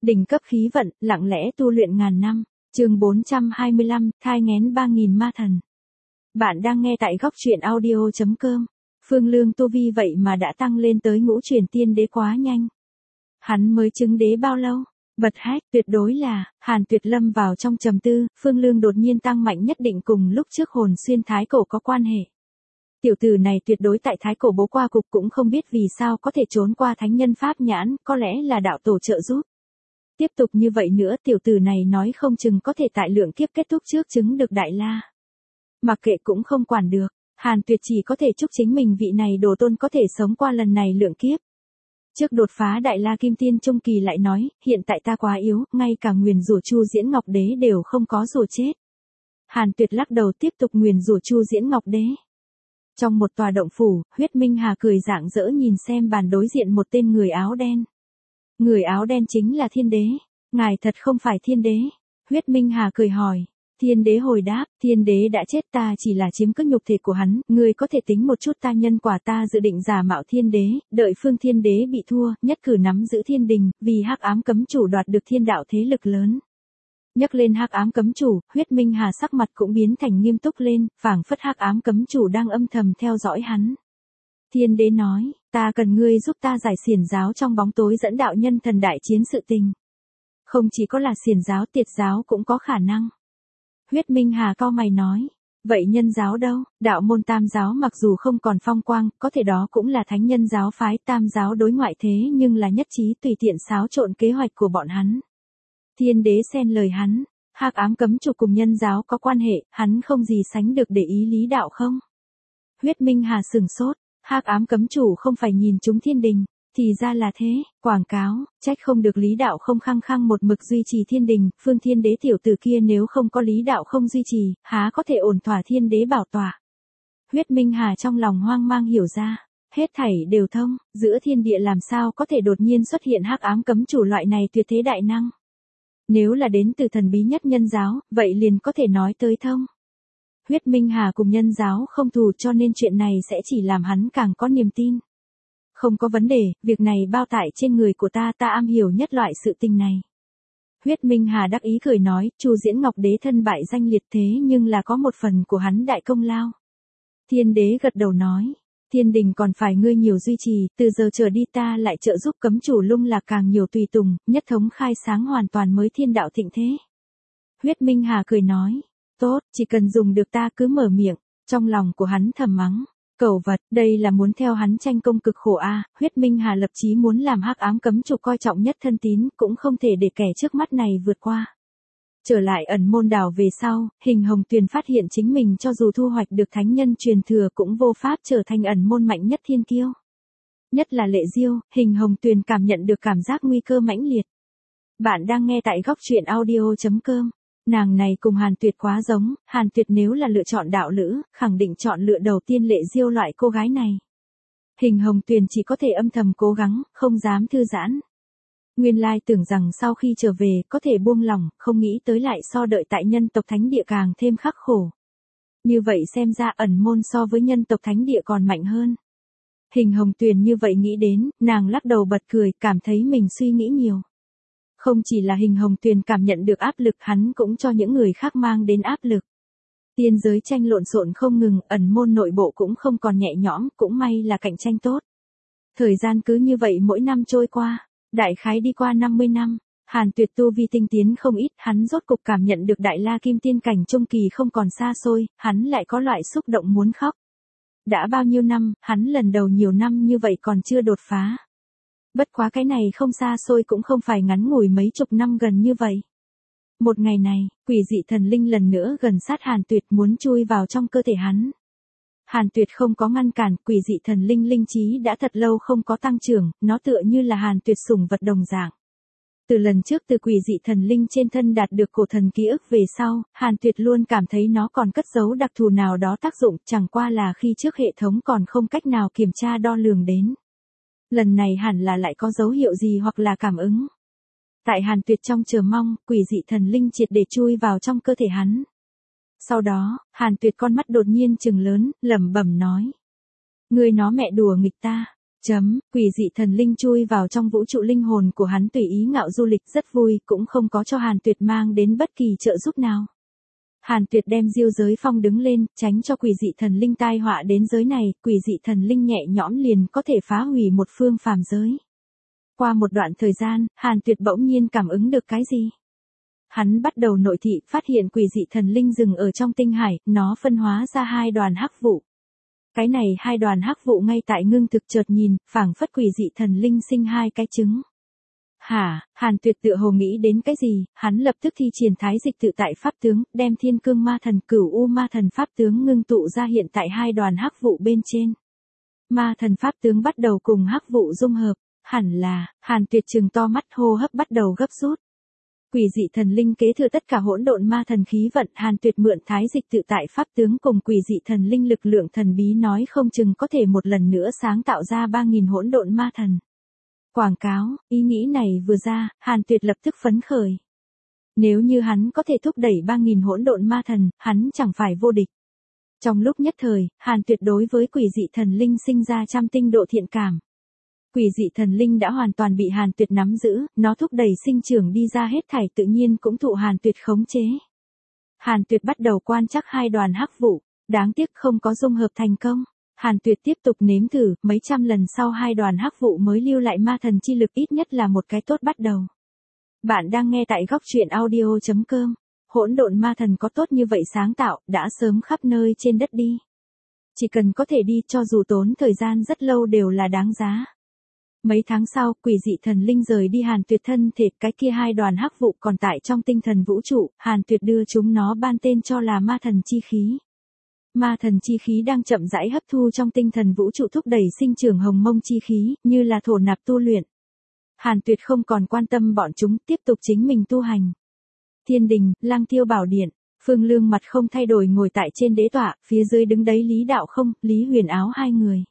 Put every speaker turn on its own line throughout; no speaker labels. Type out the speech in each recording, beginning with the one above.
Đỉnh cấp khí vận, lặng lẽ tu luyện ngàn năm. Chương 425, thai nghén 3000 ma thần. Bạn đang nghe tại góc truyện audio.com. Phương Lương tu vi vậy mà đã tăng lên tới ngũ chuyển tiên đế quá nhanh. Hắn mới chứng đế bao lâu? Bật hét, tuyệt đối là, Hàn Tuyệt lâm vào trong trầm tư, Phương Lương đột nhiên tăng mạnh nhất định cùng lúc trước hồn xuyên thái cổ có quan hệ. Tiểu tử này tuyệt đối tại thái cổ bố qua cục cũng không biết vì sao có thể trốn qua thánh nhân pháp nhãn, có lẽ là đạo tổ trợ giúp. Tiếp tục như vậy nữa tiểu tử này nói không chừng có thể tại lượng kiếp kết thúc trước chứng được đại la. Mặc kệ cũng không quản được, Hàn Tuyệt chỉ có thể chúc chính mình vị này đồ tôn có thể sống qua lần này lượng kiếp. Trước đột phá đại la kim tiên trung kỳ lại nói, hiện tại ta quá yếu, ngay cả nguyền rủa Chu Diễn Ngọc Đế đều không có rủa chết. Hàn Tuyệt lắc đầu tiếp tục nguyền rủa Chu Diễn Ngọc Đế. Trong một tòa động phủ, Huyết Minh Hà cười rạng rỡ nhìn xem bàn đối diện một tên người áo đen. Người áo đen chính là Thiên Đế. Ngài thật không phải Thiên Đế? Huyết Minh Hà cười hỏi. Thiên Đế hồi đáp, Thiên Đế đã chết, ta chỉ là chiếm cứ nhục thể của hắn, ngươi có thể tính một chút ta nhân quả, ta dự định giả mạo Thiên Đế, đợi Phương Thiên Đế bị thua, nhất cử nắm giữ thiên đình, vì hắc ám cấm chủ đoạt được thiên đạo thế lực lớn. Nhắc lên hắc ám cấm chủ, Huyết Minh Hà sắc mặt cũng biến thành nghiêm túc lên, phảng phất hắc ám cấm chủ đang âm thầm theo dõi hắn. Thiên Đế nói, ta cần ngươi giúp ta giải xiển giáo trong bóng tối dẫn đạo nhân thần đại chiến sự tình. Không chỉ có là xiển giáo, tiệt giáo cũng có khả năng. Huyết Minh Hà cau mày nói, vậy nhân giáo đâu? Đạo môn tam giáo mặc dù không còn phong quang, có thể đó cũng là thánh nhân giáo phái, tam giáo đối ngoại thế nhưng là nhất trí tùy tiện xáo trộn kế hoạch của bọn hắn. Thiên Đế xen lời hắn, hắc ám cấm chủ cùng nhân giáo có quan hệ, hắn không gì sánh được để ý lý đạo không? Huyết Minh Hà sừng sốt, hắc ám cấm chủ không phải nhìn chúng thiên đình, thì ra là thế, quảng cáo, trách không được lý đạo không khăng khăng một mực duy trì thiên đình, Phương Thiên Đế tiểu tử kia nếu không có lý đạo không duy trì, há có thể ổn thỏa Thiên Đế bảo tọa. Huyết Minh Hà trong lòng hoang mang hiểu ra, hết thảy đều thông, giữa thiên địa làm sao có thể đột nhiên xuất hiện hắc ám cấm chủ loại này tuyệt thế đại năng. Nếu là đến từ thần bí nhất nhân giáo, vậy liền có thể nói tới thông. Huyết Minh Hà cùng nhân giáo không thù cho nên chuyện này sẽ chỉ làm hắn càng có niềm tin. Không có vấn đề, việc này bao tại trên người của ta, ta am hiểu nhất loại sự tình này. Huyết Minh Hà đắc ý cười nói, Chu Diễn Ngọc Đế thân bại danh liệt thế nhưng là có một phần của hắn đại công lao. Thiên Đế gật đầu nói, thiên đình còn phải ngươi nhiều duy trì, từ giờ trở đi ta lại trợ giúp cấm chủ lung lạc càng nhiều tùy tùng, nhất thống khai sáng hoàn toàn mới thiên đạo thịnh thế. Huyết Minh Hà cười nói, tốt, chỉ cần dùng được ta cứ mở miệng, trong lòng của hắn thầm mắng. Cẩu vật, đây là muốn theo hắn tranh công cực khổ a. Huyết Minh Hà lập chí muốn làm hắc ám cấm chủ coi trọng nhất thân tín, cũng không thể để kẻ trước mắt này vượt qua. Trở lại ẩn môn đảo về sau, Hình Hồng Tuyền phát hiện chính mình cho dù thu hoạch được thánh nhân truyền thừa cũng vô pháp trở thành ẩn môn mạnh nhất thiên kiêu. Nhất là Lệ Diêu, Hình Hồng Tuyền cảm nhận được cảm giác nguy cơ mãnh liệt. Bạn đang nghe tại góc truyện audio.com. Nàng này cùng Hàn Tuyệt quá giống, Hàn Tuyệt nếu là lựa chọn đạo lữ, khẳng định chọn lựa đầu tiên Lệ Diêu loại cô gái này. Hình Hồng Tuyền chỉ có thể âm thầm cố gắng, không dám thư giãn. Nguyên lai tưởng rằng sau khi trở về có thể buông lỏng, không nghĩ tới lại so đợi tại nhân tộc thánh địa càng thêm khắc khổ. Như vậy xem ra ẩn môn so với nhân tộc thánh địa còn mạnh hơn. Hình Hồng Tuyền như vậy nghĩ đến, nàng lắc đầu bật cười, cảm thấy mình suy nghĩ nhiều. Không chỉ là Hình Hồng Tuyền cảm nhận được áp lực, hắn cũng cho những người khác mang đến áp lực. Tiên giới tranh lộn xộn không ngừng, ẩn môn nội bộ cũng không còn nhẹ nhõm, cũng may là cạnh tranh tốt. Thời gian cứ như vậy mỗi năm trôi qua, đại khái đi qua 50 năm, Hàn Tuyệt tu vi tinh tiến không ít, hắn rốt cục cảm nhận được đại la kim tiên cảnh trung kỳ không còn xa xôi, hắn lại có loại xúc động muốn khóc. Đã bao nhiêu năm, hắn lần đầu nhiều năm như vậy còn chưa đột phá. Bất quá cái này không xa xôi cũng không phải ngắn ngủi mấy chục năm gần như vậy. Một ngày này, quỷ dị thần linh lần nữa gần sát Hàn Tuyệt muốn chui vào trong cơ thể hắn. Hàn Tuyệt không có ngăn cản, quỷ dị thần linh linh trí đã thật lâu không có tăng trưởng, nó tựa như là Hàn Tuyệt sủng vật đồng dạng. Từ lần trước từ quỷ dị thần linh trên thân đạt được cổ thần ký ức về sau, Hàn Tuyệt luôn cảm thấy nó còn cất giấu đặc thù nào đó tác dụng, chẳng qua là khi trước hệ thống còn không cách nào kiểm tra đo lường đến. Lần này hẳn là lại có dấu hiệu gì hoặc là cảm ứng. Tại Hàn Tuyệt trong chờ mong, quỷ dị thần linh triệt để chui vào trong cơ thể hắn. Sau đó, Hàn Tuyệt con mắt đột nhiên trừng lớn, lẩm bẩm nói. Ngươi nó mẹ đùa nghịch ta. Quỷ dị thần linh chui vào trong vũ trụ linh hồn của hắn tùy ý ngạo du lịch rất vui, cũng không có cho Hàn Tuyệt mang đến bất kỳ trợ giúp nào. Hàn Tuyệt đem diêu giới phong đứng lên, tránh cho quỷ dị thần linh tai họa đến giới này, quỷ dị thần linh nhẹ nhõm liền có thể phá hủy một phương phàm giới. Qua một đoạn thời gian, Hàn Tuyệt bỗng nhiên cảm ứng được cái gì? Hắn bắt đầu nội thị, phát hiện quỷ dị thần linh dừng ở trong tinh hải, nó phân hóa ra 2 đoàn hắc vụ. Cái này 2 đoàn hắc vụ ngay tại ngưng thực chợt nhìn, phảng phất quỷ dị thần linh sinh 2 cái trứng. Hàn Tuyệt tựa hồ nghĩ đến cái gì, hắn lập tức thi triển thái dịch tự tại pháp tướng, đem thiên cương ma thần cửu u ma thần pháp tướng ngưng tụ ra hiện tại 2 đoàn hắc vụ bên trên. Ma thần pháp tướng bắt đầu cùng hắc vụ dung hợp, hẳn là, Hàn Tuyệt trừng to mắt, hô hấp bắt đầu gấp rút. Quỷ dị thần linh kế thừa tất cả hỗn độn ma thần khí vận, Hàn Tuyệt mượn thái dịch tự tại pháp tướng cùng quỷ dị thần linh lực lượng thần bí nói không chừng có thể một lần nữa sáng tạo ra 3.000 hỗn độn ma thần. Quảng cáo, ý nghĩ này vừa ra, Hàn Tuyệt lập tức phấn khởi. Nếu như hắn có thể thúc đẩy 3.000 hỗn độn ma thần, hắn chẳng phải vô địch. Trong lúc nhất thời, Hàn Tuyệt đối với quỷ dị thần linh sinh ra trăm tinh độ thiện cảm. Quỷ dị thần linh đã hoàn toàn bị Hàn Tuyệt nắm giữ, nó thúc đẩy sinh trưởng đi ra hết thảy tự nhiên cũng thụ Hàn Tuyệt khống chế. Hàn Tuyệt bắt đầu quan trắc 2 đoàn hắc vụ, đáng tiếc không có dung hợp thành công. Hàn Tuyệt tiếp tục nếm thử, mấy trăm lần sau 2 đoàn hắc vụ mới lưu lại ma thần chi lực, ít nhất là một cái tốt bắt đầu. Bạn đang nghe tại góc truyện audio.com. Hỗn độn ma thần có tốt như vậy sáng tạo, đã sớm khắp nơi trên đất đi. Chỉ cần có thể đi, cho dù tốn thời gian rất lâu đều là đáng giá. Mấy tháng sau, quỷ dị thần linh rời đi Hàn Tuyệt thân thể, cái kia 2 đoàn hắc vụ còn tại trong tinh thần vũ trụ, Hàn Tuyệt đưa chúng nó ban tên cho là ma thần chi khí. Ma thần chi khí đang chậm rãi hấp thu trong tinh thần vũ trụ, thúc đẩy sinh trưởng hồng mông chi khí, như là thổ nạp tu luyện. Hàn Tuyệt không còn quan tâm bọn chúng, tiếp tục chính mình tu hành. Thiên đình, Lăng Tiêu Bảo Điện, Phương Lương mặt không thay đổi ngồi tại trên đế tọa, phía dưới đứng đấy Lý Đạo Không, Lý Huyền Áo 2 người.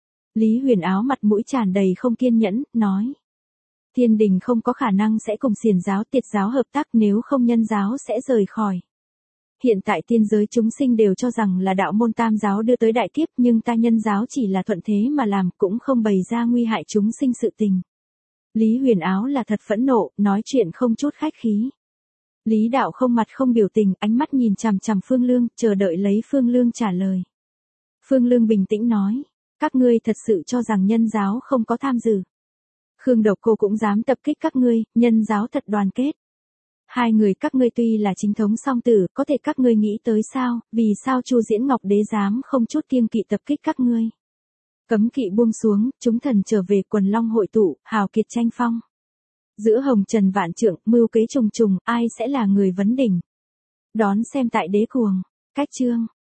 Lý Huyền Áo mặt mũi tràn đầy không kiên nhẫn, nói. Thiên đình không có khả năng sẽ cùng Xiển giáo Tiệt giáo hợp tác, nếu không Nhân giáo sẽ rời khỏi. Hiện tại tiên giới chúng sinh đều cho rằng là đạo môn Tam giáo đưa tới đại kiếp, nhưng ta Nhân giáo chỉ là thuận thế mà làm, cũng không bày ra nguy hại chúng sinh sự tình. Lý Huyền Áo là thật phẫn nộ, nói chuyện không chút khách khí. Lý Đạo Không mặt không biểu tình, ánh mắt nhìn chằm chằm Phương Lương, chờ đợi lấy Phương Lương trả lời. Phương Lương bình tĩnh nói, các ngươi thật sự cho rằng Nhân giáo không có tham dự. Khương Độc Cô cũng dám tập kích các ngươi, Nhân giáo thật đoàn kết. 2 người các ngươi tuy là chính thống song tử, có thể các ngươi nghĩ tới sao, vì sao Chu Diễn Ngọc Đế dám không chút kiêng kỵ tập kích các ngươi. Cấm kỵ buông xuống, chúng thần trở về, quần long hội tụ, hào kiệt tranh phong. Giữa hồng trần vạn trượng, mưu kế trùng trùng, ai sẽ là người vấn đỉnh. Đón xem tại Đế Cuồng. Cách chương.